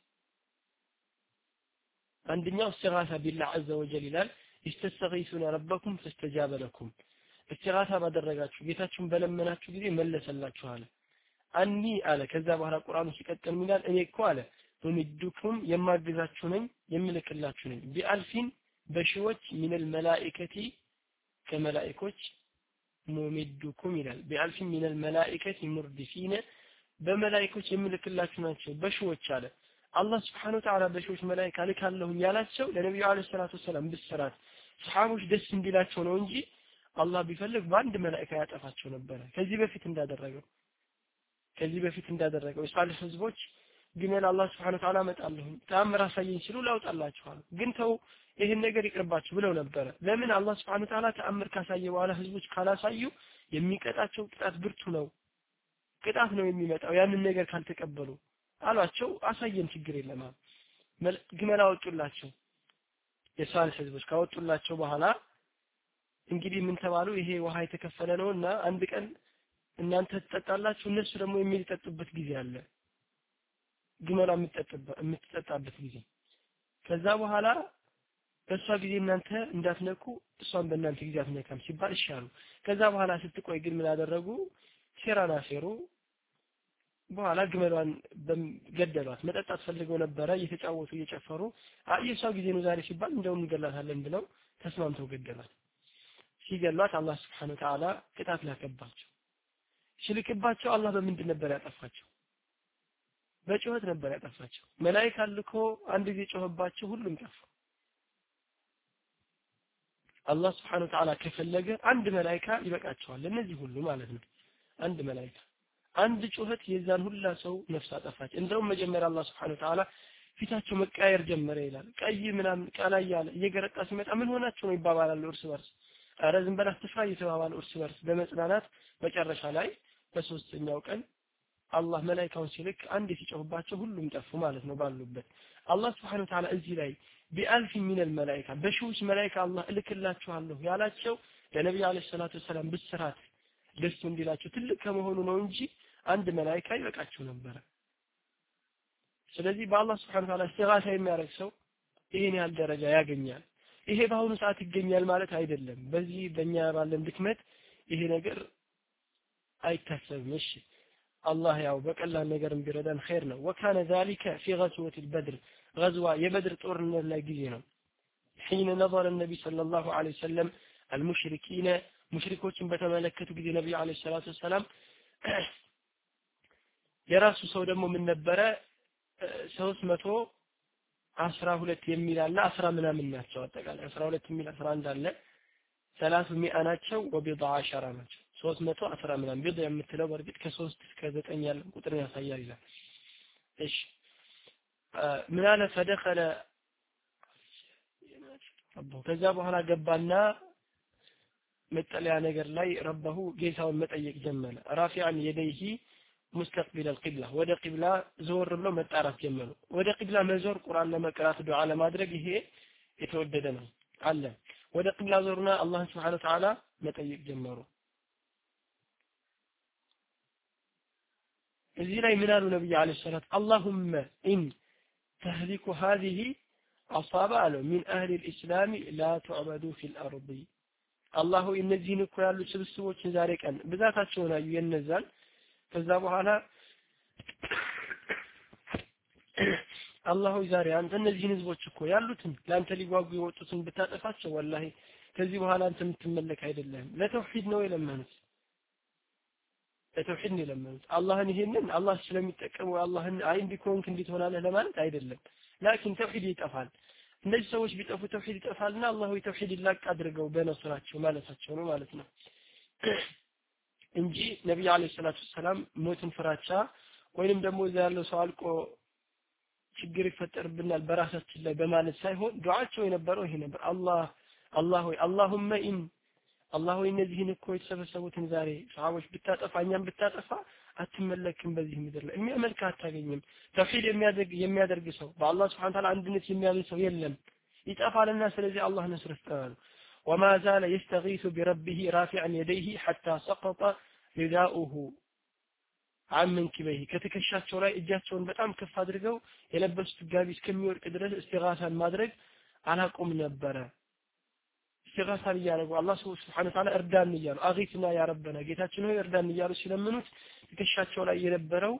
አንደኛው ኢስቲጋሳ ቢላህ عز وجل ይላል استغيثون ربكم فاستجاب لكم ኢስቲጋሳ ባደረጋችሁ ጌታችሁን በለመናችሁ ጊዜ መለሰላችሁ አለ አኒ አለ ከዛ በኋላ ቁርአኑ ሲቀጥል ሚላል እኔ እኮ አለ ወምድኩም የማግዛችሁ ነኝ የምልክላችሁ ነኝ ቢአልፊን በሺዎች من الملائكه ከመላእክቶች ሙሚድኩም ይላል ቢአልፊን من الملائكه مردفين በመላእክቶች የምልክላችሁ ናቸው በሺዎች አለ አላህ Subhanahu Wa Ta'ala በሺዎች መላእክት አልካለሁ ያላቸው ለነብዩ አለይሂ ሰላቱ ሰላም ብስራት ሰሃቦች ደስ እንዲላቸው ነው እንጂ አላህ ቢፈልግ በአንድ መላእክት ያጠፋቸው ነበር ከዚህ በፊት እንዳደረገው ከዚህ በፊት እንዳደረገው የሷሊህ ህዝቦች ግመል አላህ Subhanahu Wa Ta'ala መጣለሁ ተአምር አሳየኝ ሲሉ ላውጣላችኋል ግን ተው ይሄን ነገር ይቅርባችሁ ብለው ነበር ለምን አላህ Subhanahu Wa Ta'ala ተአምር ካሳየ በኋላ ህዝቦች ካላሳዩ የሚቀጣቸው ቅጣት ብርቱ ነው ቅጣት ነው የሚመጣው ያንን ነገር ካልተቀበሉ አሏቸው አሳየን ችግር የለም ግመል አወጡላቸው የሷሊህ ህዝቦች ካወጡላቸው በኋላ እንግዲህ ምን ተባሉ ይሄ ውሃ የተከፈለ ነውና አንድ ቀን እናንተ ተጠጣላችሁ እነሱ ደግሞ የሚጠጡበት ጊዜ አለ ግመላ የምትጠጣበት ጊዜ ከዛ በኋላ በሷ ጊዜ እናንተ እንዳትነኩ እሷን በእናንተ ጊዜ አትነካም ሲባል ይሻሉ ከዛ በኋላ ስትቆይ ግን ምን አደረጉ ሴራና ሴሩ በኋላ ግመሏን ገደሏት መጠጣት ፈልገው ነበር እየተጫወቱ እየጨፈሩ አየሷ ጊዜ ነው ዛሬ ሲባል እንደው እንገላታለን ብለው ተስማምተው ገደሏት ሲገሏት አላህ Subhanahu Wa Ta'ala ቅጣት ላከባቸው ሲልክባቸው አላህ በምንድን ነበር ያጠፋቸው በጩኸት ነበር ያጠፋቸው መላእክት ልኮ አንድ ጊዜ ጮህባቸው ሁሉም ጠፉ አላህ Subhanahu Wa Ta'ala ከፈለገ አንድ መላእክት ይበቃቸዋል እነዚህ ሁሉ ማለት ነው አንድ መላእክት አንድ ጩኸት የዛን ሁላ ሰው ነፍስ አጠፋች እንደውም መጀመሪያ አላህ Subhanahu Wa Ta'ala ፊታቸው መቃየር ጀመረ ይላል ቀይ ምናምን ቀላ ያለ እየገረጣ ሲመጣ ምን ሆናችሁ ነው ይባባላሉ እርስ በርስ አረ ዝም በላ ተፍራ እየተባባሉ እርስ በርስ በመጽናናት መጨረሻ ላይ በሶስተኛው ቀን አላህ መላእክቱን ሲልክ አንድ ሲጮህባቸው ሁሉም ጠፉ ማለት ነው ባሉበት አላህ Subhanahu Wa Ta'ala እዚህ ላይ ቢአልፍ ሚን الملائكه በሺዎች መላእክት አላህ እልክላችኋለሁ ያላቸው ለነብዩ አለይሂ ሰላቱ ሰላም ብስራት ደስ እንዲላቸው ትልቅ ከመሆኑ ነው እንጂ አንድ መላእክት አይበቃቸው ነበር ስለዚህ በአላህ Subhanahu Wa Ta'ala استغاثه የሚያደርግ ሰው ይሄን ያህል ደረጃ ያገኛል ይሄ በአሁኑ ሰዓት ይገኛል ማለት አይደለም በዚህ በእኛ ባለን ድክመት ይሄ ነገር አይታሰብም እሺ الله ያው በቀላል ነገር ቢረዳን ኸይር ነው وكان ذلك في غزوة البدر غزوة የበድር ጦርነት ላይ ጊዜ ነው حين نظر النبي صلى الله عليه وسلم المشركين ሙሽሪኮችን በተመለከቱ ጊዜ ነብዩ አለይሂ ሰላቱ ሰላም የራሱ ሰው ደግሞ ምን ነበረ ሶስት መቶ አስራ ሁለት የሚል አለ አስራ ምናምን ናቸው አጠቃላይ አስራ ሁለት የሚል አስራ አንድ አለ ሰላሳ ሚአ ናቸው ወቢዳ አሸራ ናቸው ሶስት መቶ አስራ ምናምን ቢዳ የምትለው በርግጥ ከ3 እስከ ዘጠኝ ያለ ቁጥር ያሳያል ይላል እሺ ምን አለ فدخل ረቡ ከዛ በኋላ ገባና መጠለያ ነገር ላይ ረበሁ ጌታውን መጠየቅ ጀመረ ራፊዓን የደይሂ مستقبل القبلة ወደ ቂብላ ዞር ብሎ መጣራት ጀመሩ ወደ ቂብላ መዞር ቁርአን ለመቅራት ዱዓ ለማድረግ ይሄ የተወደደ ነው አለ ወደ ቂብላ ዞርና አላህ Subhanahu Wa Ta'ala መጠየቅ ጀመሩ እዚህ ላይ ምን አሉ ነብዩ አለይሂ ሰላቱ اللهم ان تهلك هذه اصابع من اهل الاسلام لا تعبدوا في الارض الله እነዚህን እኮ ያሉ ስብስቦችን ዛሬ ቀን ብዛታቸውን አዩ የነዛን ከዛ በኋላ አላሁ ዛሬ አንተ እነዚህን ህዝቦች እኮ ያሉትን ላንተ ሊጓጉ የወጡትን ብታጠፋቸው ወላሂ ከዚህ በኋላ አንተ የምትመለክ አይደለም ለተውሂድ ነው የለመኑት ለተውሂድ ነው የለመኑት አላህን ይሄንን አላህ ስለሚጠቀመው አላህን አይ እንዲኮንክ እንዲትሆናለህ ለማለት አይደለም ላኪን ተውሂድ ይጠፋል እነዚህ ሰዎች ቢጠፉ ተውሂድ ይጠፋልና አላሁ ተውሂድ ይላቅ አድርገው በነሱራቸው ማለታቸው ነው ማለት ነው እንጂ ነብዩ አለይሂ ሰላቱ ሰላም ሞትን ፍራቻ ወይንም ደግሞ እዛ ያለው ሰው አልቆ ችግር ይፈጠርብናል በራሳችን ላይ በማለት ሳይሆን ዱዓቸው የነበረው ይሄ ነበር አላህ አላህ ሆይ اللهم ان አላህ ሆይ እነዚህን እኮ የተሰበሰቡትን ዛሬ ሰሃቦች ብታጠፋ እኛም ብታጠፋ አትመለክም በዚህ ምድር ላይ የሚያመልክ አታገኝም ተውሂድ የሚያደርግ የሚያደርግ ሰው በአላህ Subhanahu Wa Ta'ala አንድነት የሚያምን ሰው የለም ይጠፋልና ስለዚህ አላህ ነስር ይስጣል وما زال يستغيث بربه رافعا يديه حتى سقط رداؤه عن منكبيه ከተከሻቸው ላይ እጃቸውን በጣም ከፍ አድርገው የለበሱት ጋቢ እስከሚወርቅ ድረስ እስቲጋሳን ማድረግ አላቆም ነበረ استغاثة يارجو الله سبحانه وتعالى اردان يالو اغيثنا يا ربنا ጌታችን ሆይ እርዳን ይያሉ ሲለምኑት ትከሻቸው ላይ የነበረው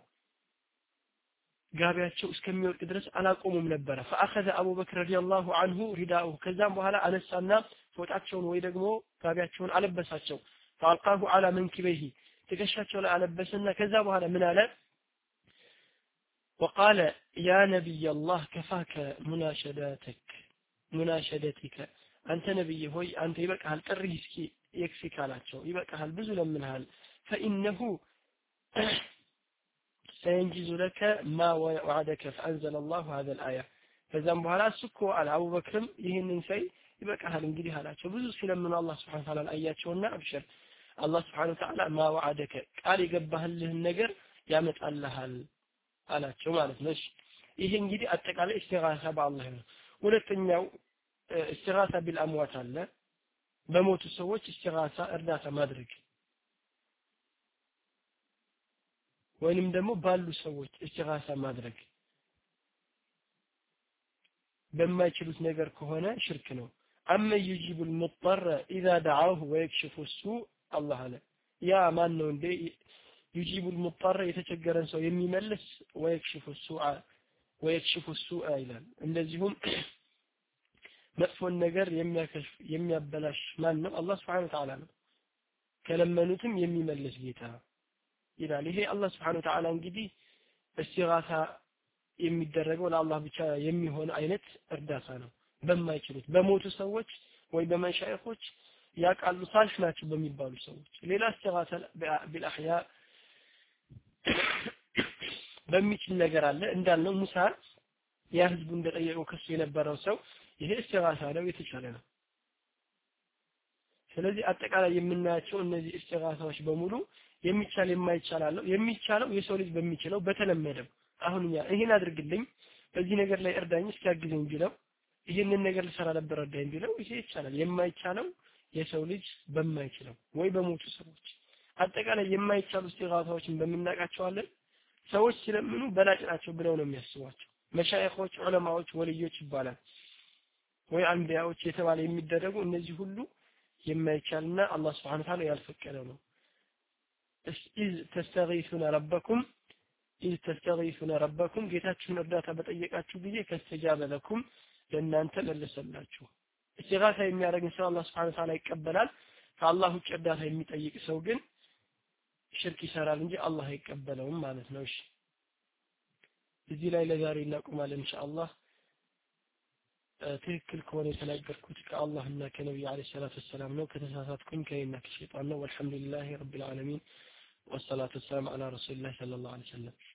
ጋቢያቸው እስከሚወርቅ ድረስ አላቆሙም ነበር فاخذ ابو بكر رضي الله عنه رداءه ከዛም በኋላ አነሳና ፎጣቸውን ወይ ደግሞ ጋቢያቸውን አለበሳቸው فالقاه على منكبيه ትከሻቸው ላይ አለበሰና ከዛ በኋላ ምን አለ وقال يا نبي الله كفاك مناشداتك مناشدتك አንተ ነብይ ሆይ አንተ ይበቃል ጥሪ እስኪ ይክፊ ካላቸው ይበቃል ብዙ ለምንሃል فانه سينجز لك ما وعدك فأنزل الله هذا الآية فزم بኋላ እሱኮ አለ አቡበክርም ይሄንን ሳይ ይበቃሃል እንግዲህ አላቸው ብዙ ስለምን አላህ Subhanahu Ta'ala አያቸውና አብሽር አላህ Subhanahu Ta'ala ما وعدك ቃል የገባህልህን ነገር ያመጣልሃል አላቸው ማለት ነው ይሄ እንግዲህ አጠቃላይ ኢስቲጋሳ በአላህ ነው ሁለተኛው ኢስቲጋሳ ቢልአምዋት አለ በሞቱ ሰዎች ኢስቲጋሳ እርዳታ ማድረግ ወይንም ደግሞ ባሉ ሰዎች ኢስቲጋሳ ማድረግ በማይችሉት ነገር ከሆነ ሽርክ ነው አመ يجيب المضطر اذا دعاه ويكشف السوء الله አለ ያ ማን ነው እንዴ يجيب المضطر የተቸገረን ሰው የሚመልስ ويكشف السوء ويكشف السوء ይላል እንደዚሁም መጥፎን ነገር የሚያከሽፍ የሚያበላሽ ማን ነው አላህ Subhanahu Wa Ta'ala ነው ከለመኑትም የሚመልስ ጌታ ይላል ይሄ አላህ Subhanahu Wa Ta'ala እንግዲህ እስቲጋሳ የሚደረገው ለአላህ ብቻ የሚሆን አይነት እርዳታ ነው በማይችሉት በሞቱ ሰዎች ወይ በመሻይኾች ያቃሉ ሳልፍ ናቸው በሚባሉ ሰዎች ሌላ እስቲጋሳ ቢልአህያ በሚችል ነገር አለ እንዳልነው ሙሳ ያ ህዝቡ እንደጠየቀው ከሱ የነበረው ሰው ይሄ እስቲጋሳ ነው የተቻለ ነው ስለዚህ አጠቃላይ የምናያቸው እነዚህ እስቲጋሳዎች በሙሉ የሚቻል የማይቻል አለው የሚቻለው የሰው ልጅ በሚችለው በተለመደው አሁን ያ ይሄን አድርግልኝ በዚህ ነገር ላይ እርዳኝ እስኪያግዘኝ ቢለው ይሄንን ነገር ልሰራ ነበር እርዳኝ ቢለው ይሄ ይቻላል የማይቻለው የሰው ልጅ በማይችለው ወይ በሞቱ ሰዎች አጠቃላይ የማይቻሉ እስቲጋሳዎችን በመናቃቸዋለን ሰዎች ስለምኑ በላጭ ናቸው ብለው ነው የሚያስቧቸው መሻይኾች ዑለማዎች ወልዮች ይባላል ወይ አንቢያዎች የተባለ የሚደረጉ እነዚህ ሁሉ የማይቻልና አላህ Subhanahu Ta'ala ያልፈቀደው ነው إذ تستغيثون ربكم إذ تستغيثون ربكم ጌታችሁን እርዳታ በጠየቃችሁ ጊዜ ከስተጃበ ለኩም ለእናንተ መለሰላችሁ እስቲጋሳ የሚያደርግ ሰው አላህ Subhanahu Ta'ala ይቀበላል ከአላህ ውጭ እርዳታ የሚጠይቅ ሰው ግን ሽርክ ይሰራል እንጂ አላህ አይቀበለውም ማለት ነው እሺ እዚህ ላይ ለዛሬ እናቆማለን ኢንሻአላህ ትክክል ከሆነ የተናገርኩት ከአላህና ከነብዩ አለይሂ ሰላቱ ወሰለም ነው ከተሳሳትኩኝ ከእኔና ከሸይጣን ነው ወልሐምዱሊላሂ ረቢል ዓለሚን والصلاه والسلام على رسول الله صلى الله عليه وسلم